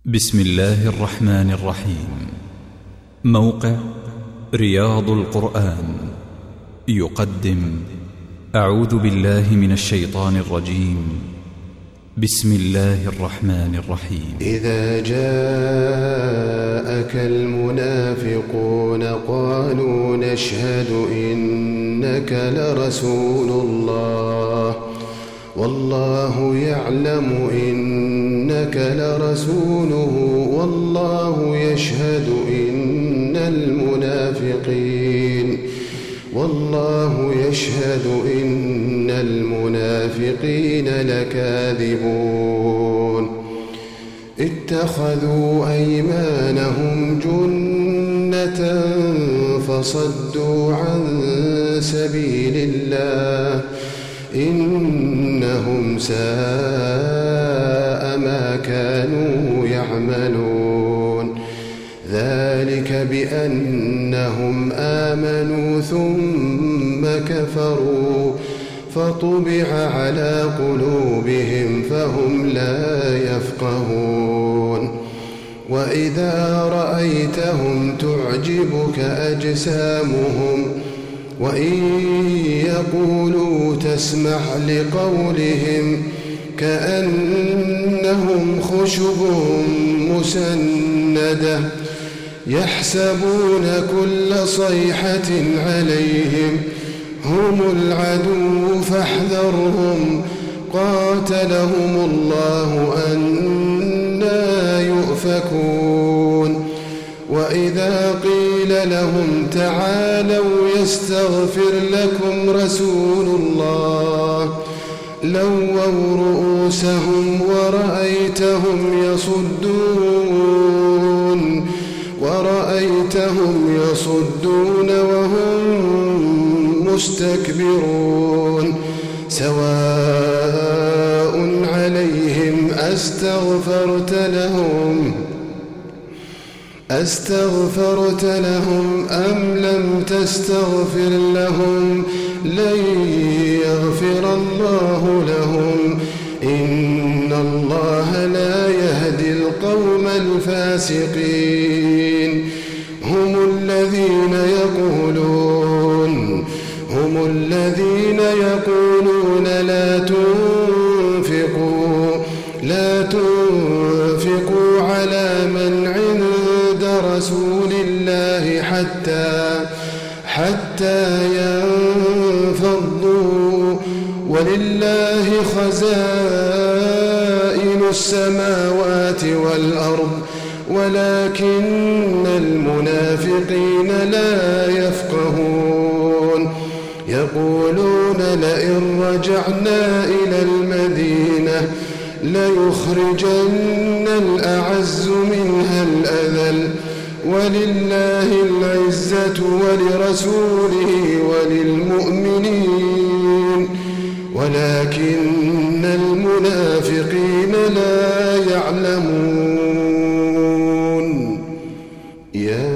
بسم الله الرحمن الرحيم. موقع رياض القرآن يقدم أعوذ بالله من الشيطان الرجيم. بسم الله الرحمن الرحيم. إذا جاءك المنافقون قالوا نشهد إنك لرسول الله والله يعلم إنك لرسوله والله يشهد إن المنافقين لكاذبون. اتخذوا أيمانهم جنة فصدوا عن سبيل الله إنهم ساء ما كانوا يعملون. ذلك بأنهم آمنوا ثم كفروا فطبع على قلوبهم فهم لا يفقهون. وإذا رأيتهم تعجبك أجسامهم وإن يقولوا تسمع لقولهم كأنهم خشب مسندة يحسبون كل صيحة عليهم هم العدو فاحذرهم قاتلهم الله أنى يؤفكون. وإذا قيل لهم تعالوا يستغفر لكم رسول الله لووا رؤوسهم ورأيتهم يصدون وهم مستكبرون. سواء عليهم أستغفرت لهم أم لم تستغفر لهم لن يغفر الله لهم إن الله لا يهدي القوم الفاسقين. هم الذين يقولون لا تنفقوا على من عند رسول الله حتى ينفضوا ولله خزائن السماوات والأرض ولكن المنافقين لا يفقهون. يقولون لئن رجعنا إلى المدينة ليخرجن الأعز منها الأذل ولله العزة ولرسوله وللمؤمنين ولكن المنافقين لا يعلمون. يا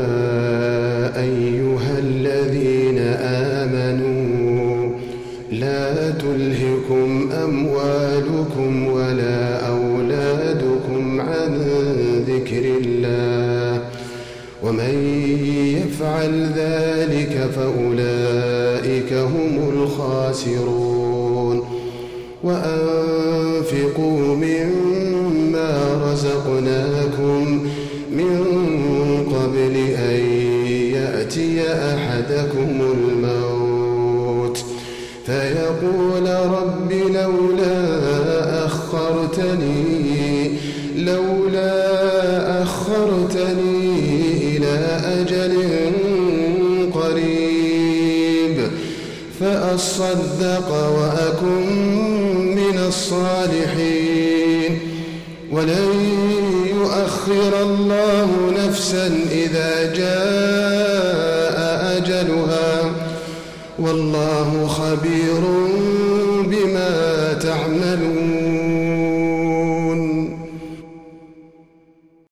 أيها الذين آمنوا لا تلهكم أموالكم ولا أولادكم عن ذكر الله ومن يفعل ذلك فأولئك هم الخاسرون. وأنفقوا مما رزقناكم من قبل أن يأتي أحدكم الموت فيقول رب لولا أخرتني إلى أجل قريب فأصدق وأكن من الصالحين. ولن يؤخر الله نفسا إذا جاء أجلها والله خبير بما تعملون.